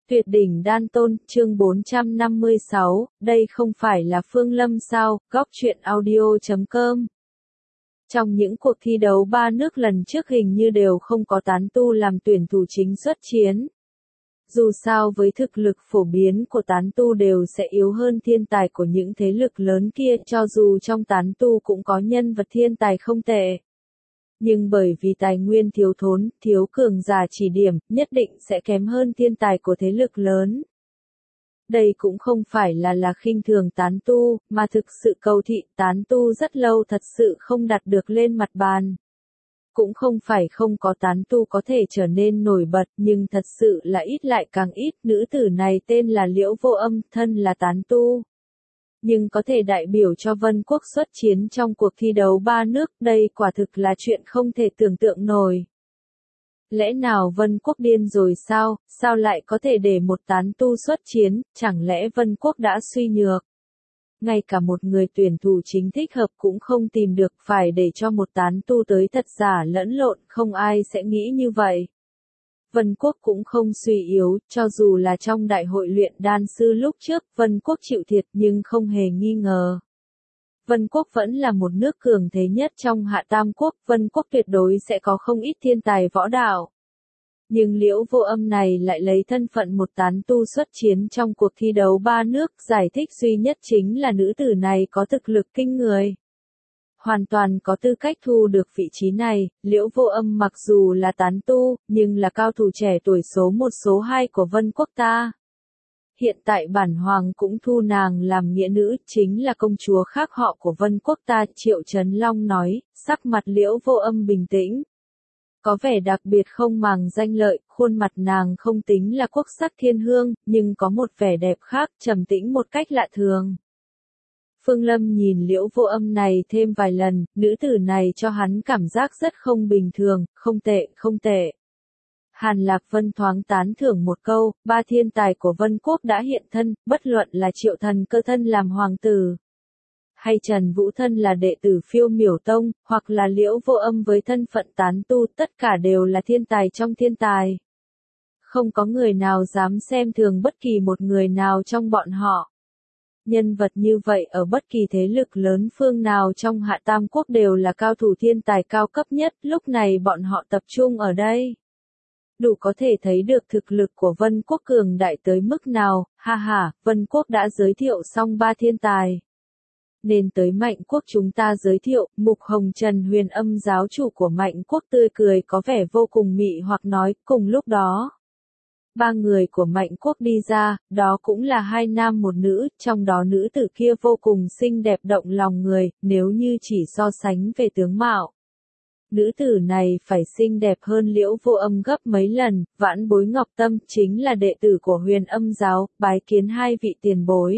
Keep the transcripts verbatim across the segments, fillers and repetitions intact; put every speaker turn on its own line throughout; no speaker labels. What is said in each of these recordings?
Tuyệt đỉnh đan tôn, chương bốn trăm năm mươi sáu, đây không phải là Phương Lâm sao, góc truyện audio chấm com. Trong những cuộc thi đấu ba nước lần trước hình như đều không có tán tu làm tuyển thủ chính xuất chiến. Dù sao với thực lực phổ biến của tán tu đều sẽ yếu hơn thiên tài của những thế lực lớn kia, cho dù trong tán tu cũng có nhân vật thiên tài không tệ. Nhưng bởi vì tài nguyên thiếu thốn, thiếu cường giả chỉ điểm, nhất định sẽ kém hơn thiên tài của thế lực lớn. Đây cũng không phải là là khinh thường tán tu, mà thực sự cầu thị tán tu rất lâu thật sự không đặt được lên mặt bàn. Cũng không phải không có tán tu có thể trở nên nổi bật, nhưng thật sự là ít lại càng ít. Nữ tử này tên là Liễu Vô Âm, thân là tán tu, nhưng có thể đại biểu cho Vân Quốc xuất chiến trong cuộc thi đấu ba nước, đây quả thực là chuyện không thể tưởng tượng nổi. Lẽ nào Vân Quốc điên rồi sao, sao lại có thể để một tán tu xuất chiến, chẳng lẽ Vân Quốc đã suy nhược? Ngay cả một người tuyển thủ chính thích hợp cũng không tìm được, phải để cho một tán tu tới thật giả lẫn lộn, không ai sẽ nghĩ như vậy. Vân Quốc cũng không suy yếu, cho dù là trong đại hội luyện đan sư lúc trước, Vân Quốc chịu thiệt nhưng không hề nghi ngờ. Vân Quốc vẫn là một nước cường thế nhất trong Hạ Tam Quốc, Vân Quốc tuyệt đối sẽ có không ít thiên tài võ đạo. Nhưng Liễu Vô Âm này lại lấy thân phận một tán tu xuất chiến trong cuộc thi đấu ba nước, giải thích duy nhất chính là nữ tử này có thực lực kinh người. Hoàn toàn có tư cách thu được vị trí này. Liễu Vô Âm mặc dù là tán tu, nhưng là cao thủ trẻ tuổi số một số hai của Vân Quốc ta. Hiện tại bản hoàng cũng thu nàng làm nghĩa nữ, chính là công chúa khác họ của Vân Quốc ta. Triệu Chấn Long nói, sắc mặt Liễu Vô Âm bình tĩnh. Có vẻ đặc biệt không màng danh lợi, khuôn mặt nàng không tính là quốc sắc thiên hương, nhưng có một vẻ đẹp khác, trầm tĩnh một cách lạ thường. Phương Lâm nhìn Liễu Vô Âm này thêm vài lần, nữ tử này cho hắn cảm giác rất không bình thường, không tệ, không tệ. Hàn Lạc Vân thoáng tán thưởng một câu, ba thiên tài của Vân Quốc đã hiện thân, bất luận là Triệu Thần Cơ thân làm hoàng tử, hay Trần Vũ thân là đệ tử Phiêu Miểu Tông, hoặc là Liễu Vô Âm với thân phận tán tu, tất cả đều là thiên tài trong thiên tài. Không có người nào dám xem thường bất kỳ một người nào trong bọn họ. Nhân vật như vậy ở bất kỳ thế lực lớn phương nào trong Hạ Tam Quốc đều là cao thủ thiên tài cao cấp nhất, lúc này bọn họ tập trung ở đây. Đủ có thể thấy được thực lực của Vân Quốc cường đại tới mức nào, ha ha, Vân Quốc đã giới thiệu xong ba thiên tài. Nên tới Mạnh Quốc chúng ta giới thiệu, Mục Hồng Trần Huyền Âm giáo chủ của Mạnh Quốc tươi cười có vẻ vô cùng mị hoặc nói, cùng lúc đó. Ba người của Mạnh Quốc đi ra, đó cũng là hai nam một nữ, trong đó nữ tử kia vô cùng xinh đẹp động lòng người, nếu như chỉ so sánh về tướng mạo. Nữ tử này phải xinh đẹp hơn Liễu Vô Âm gấp mấy lần. Vãn bối Ngọc Tâm chính là đệ tử của Huyền Âm giáo, bái kiến hai vị tiền bối.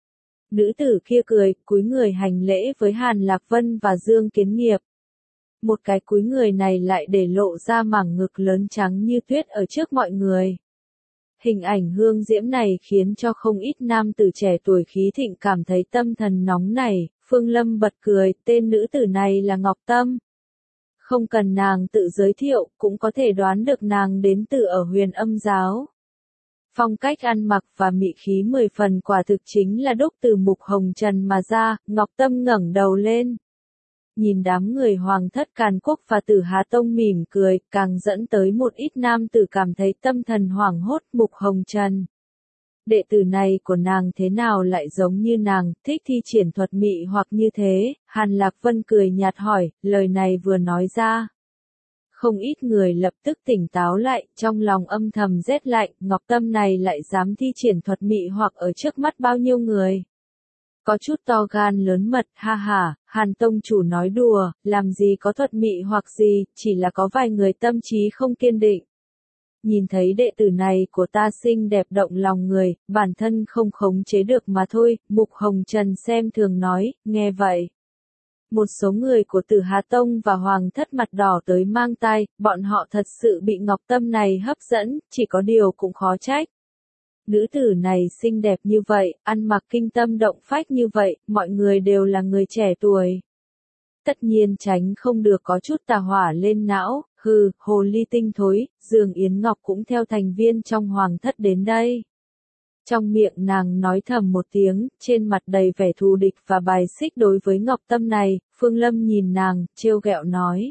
Nữ tử kia cười, cúi người hành lễ với Hàn Lạc Vân và Dương Kiến Nghiệp. Một cái cúi người này lại để lộ ra mảng ngực lớn trắng như tuyết ở trước mọi người. Hình ảnh hương diễm này khiến cho không ít nam tử trẻ tuổi khí thịnh cảm thấy tâm thần nóng nảy. Phương Lâm bật cười, tên nữ tử này là Ngọc Tâm. Không cần nàng tự giới thiệu, cũng có thể đoán được nàng đến từ ở Huyền Âm giáo. Phong cách ăn mặc và mị khí mười phần quả thực chính là đúc từ Mục Hồng Trần mà ra. Ngọc Tâm ngẩng đầu lên. Nhìn đám người Hoàng thất Càn Quốc và Tử Hà Tông mỉm cười, càng dẫn tới một ít nam tử cảm thấy tâm thần hoảng hốt. Mục Hồng Trần, đệ tử này của nàng thế nào lại giống như nàng, thích thi triển thuật mị hoặc như thế? Hàn Lạc Vân cười nhạt hỏi, lời này vừa nói ra. Không ít người lập tức tỉnh táo lại, trong lòng âm thầm rét lạnh, Ngọc Tâm này lại dám thi triển thuật mị hoặc ở trước mắt bao nhiêu người. Có chút to gan lớn mật, ha ha, Hàn Tông chủ nói đùa, làm gì có thuật mị hoặc gì, chỉ là có vài người tâm trí không kiên định. Nhìn thấy đệ tử này của ta xinh đẹp động lòng người, bản thân không khống chế được mà thôi. Mục Hồng Trần xem thường nói, nghe vậy. Một số người của Tử Hà Tông và Hoàng thất mặt đỏ tới mang tai, bọn họ thật sự bị Ngọc Tâm này hấp dẫn, chỉ có điều cũng khó trách. Nữ tử này xinh đẹp như vậy, ăn mặc kinh tâm động phách như vậy, mọi người đều là người trẻ tuổi. tất nhiên tránh không được có chút tà hỏa lên não, hừ, hồ ly tinh thối, Dương Yến Ngọc cũng theo thành viên trong hoàng thất đến đây. Trong miệng nàng nói thầm một tiếng, trên mặt đầy vẻ thù địch và bài xích đối với Ngọc Tâm này, Phương Lâm nhìn nàng, trêu ghẹo nói.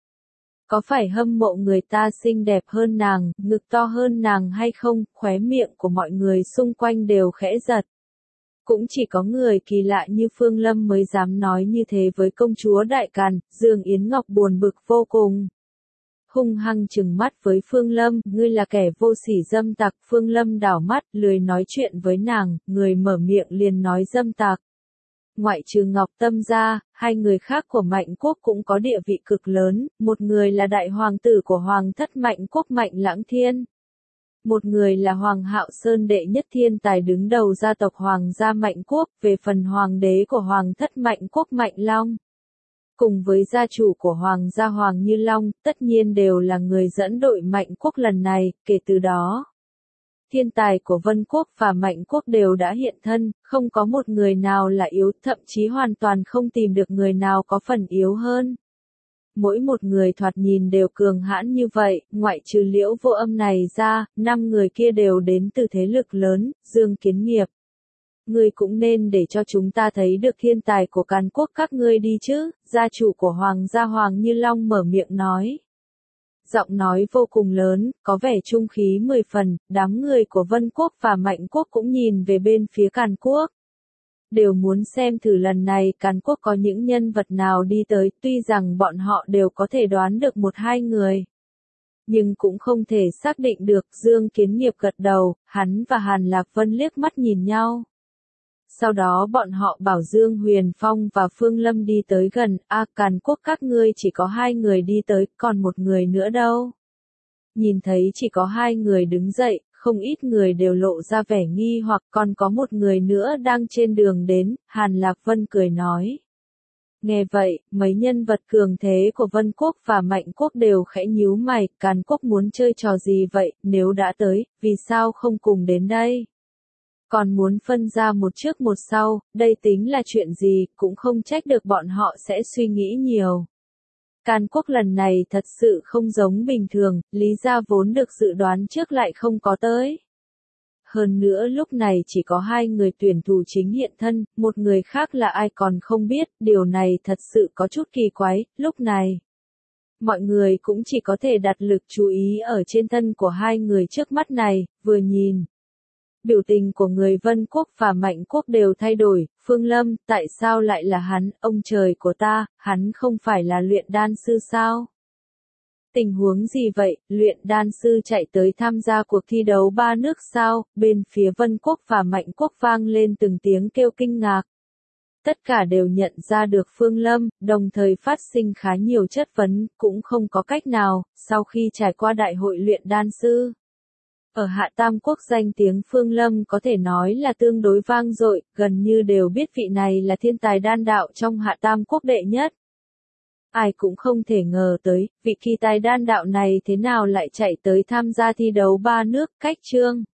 Có phải hâm mộ người ta xinh đẹp hơn nàng, ngực to hơn nàng hay không, khóe miệng của mọi người xung quanh đều khẽ giật. Cũng chỉ có người kỳ lạ như Phương Lâm mới dám nói như thế với công chúa Đại Càn, Dương Yến Ngọc buồn bực vô cùng. Hung hăng trừng mắt với Phương Lâm, ngươi là kẻ vô sỉ dâm tặc. Phương Lâm đảo mắt, lười nói chuyện với nàng, người mở miệng liền nói dâm tặc. Ngoại trừ Ngọc Tâm ra, hai người khác của Mạnh Quốc cũng có địa vị cực lớn, một người là đại hoàng tử của Hoàng thất Mạnh Quốc Mạnh Lãng Thiên. Một người là Hoàng Hạo Sơn đệ nhất thiên tài đứng đầu gia tộc Hoàng gia Mạnh Quốc, về phần hoàng đế của Hoàng thất Mạnh Quốc Mạnh Long. Cùng với gia chủ của Hoàng gia Hoàng Như Long, tất nhiên đều là người dẫn đội Mạnh Quốc lần này, kể từ đó. Thiên tài của Vân Quốc và Mạnh Quốc đều đã hiện thân, không có một người nào là yếu, thậm chí hoàn toàn không tìm được người nào có phần yếu hơn. Mỗi một người thoạt nhìn đều cường hãn như vậy, ngoại trừ Liễu Vô Âm này ra, năm người kia đều đến từ thế lực lớn, Dương Kiến Nghiệp. Ngươi cũng nên để cho chúng ta thấy được thiên tài của Càn Quốc các ngươi đi chứ, gia chủ của Hoàng gia Hoàng Như Long mở miệng nói. Giọng nói vô cùng lớn, có vẻ trung khí mười phần, đám người của Vân Quốc và Mạnh Quốc cũng nhìn về bên phía Càn Quốc. Đều muốn xem thử lần này Càn Quốc có những nhân vật nào đi tới, tuy rằng bọn họ đều có thể đoán được một hai người. Nhưng cũng không thể xác định được. Dương Kiến Nghiệp gật đầu, hắn và Hàn Lạc Vân liếc mắt nhìn nhau. Sau đó bọn họ bảo Dương Huyền Phong và Phương Lâm đi tới gần, a Càn Quốc các ngươi chỉ có hai người đi tới, còn một người nữa đâu. Nhìn thấy chỉ có hai người đứng dậy, không ít người đều lộ ra vẻ nghi hoặc còn có một người nữa đang trên đường đến, Hàn Lạc Vân cười nói. Nghe vậy, mấy nhân vật cường thế của Vân Quốc và Mạnh Quốc đều khẽ nhíu mày, Càn Quốc muốn chơi trò gì vậy, nếu đã tới, vì sao không cùng đến đây? Còn muốn phân ra một trước một sau, đây tính là chuyện gì, cũng không trách được bọn họ sẽ suy nghĩ nhiều. Càn Quốc lần này thật sự không giống bình thường, lý ra vốn được dự đoán trước lại không có tới. Hơn nữa lúc này chỉ có hai người tuyển thủ chính hiện thân, một người khác là ai còn không biết, điều này thật sự có chút kỳ quái, lúc này. Mọi người cũng chỉ có thể đặt lực chú ý ở trên thân của hai người trước mắt này, vừa nhìn. Biểu tình của người Vân Quốc và Mạnh Quốc đều thay đổi, Phương Lâm, tại sao lại là hắn, ông trời của ta, hắn không phải là luyện đan sư sao? Tình huống gì vậy, luyện đan sư chạy tới tham gia cuộc thi đấu ba nước sao, bên phía Vân Quốc và Mạnh Quốc vang lên từng tiếng kêu kinh ngạc. Tất cả đều nhận ra được Phương Lâm, đồng thời phát sinh khá nhiều chất vấn, cũng không có cách nào, sau khi trải qua đại hội luyện đan sư. Ở Hạ Tam Quốc danh tiếng Phương Lâm có thể nói là tương đối vang dội, gần như đều biết vị này là thiên tài đan đạo trong Hạ Tam Quốc đệ nhất. Ai cũng không thể ngờ tới, vị kỳ tài đan đạo này thế nào lại chạy tới tham gia thi đấu ba nước, cách chương.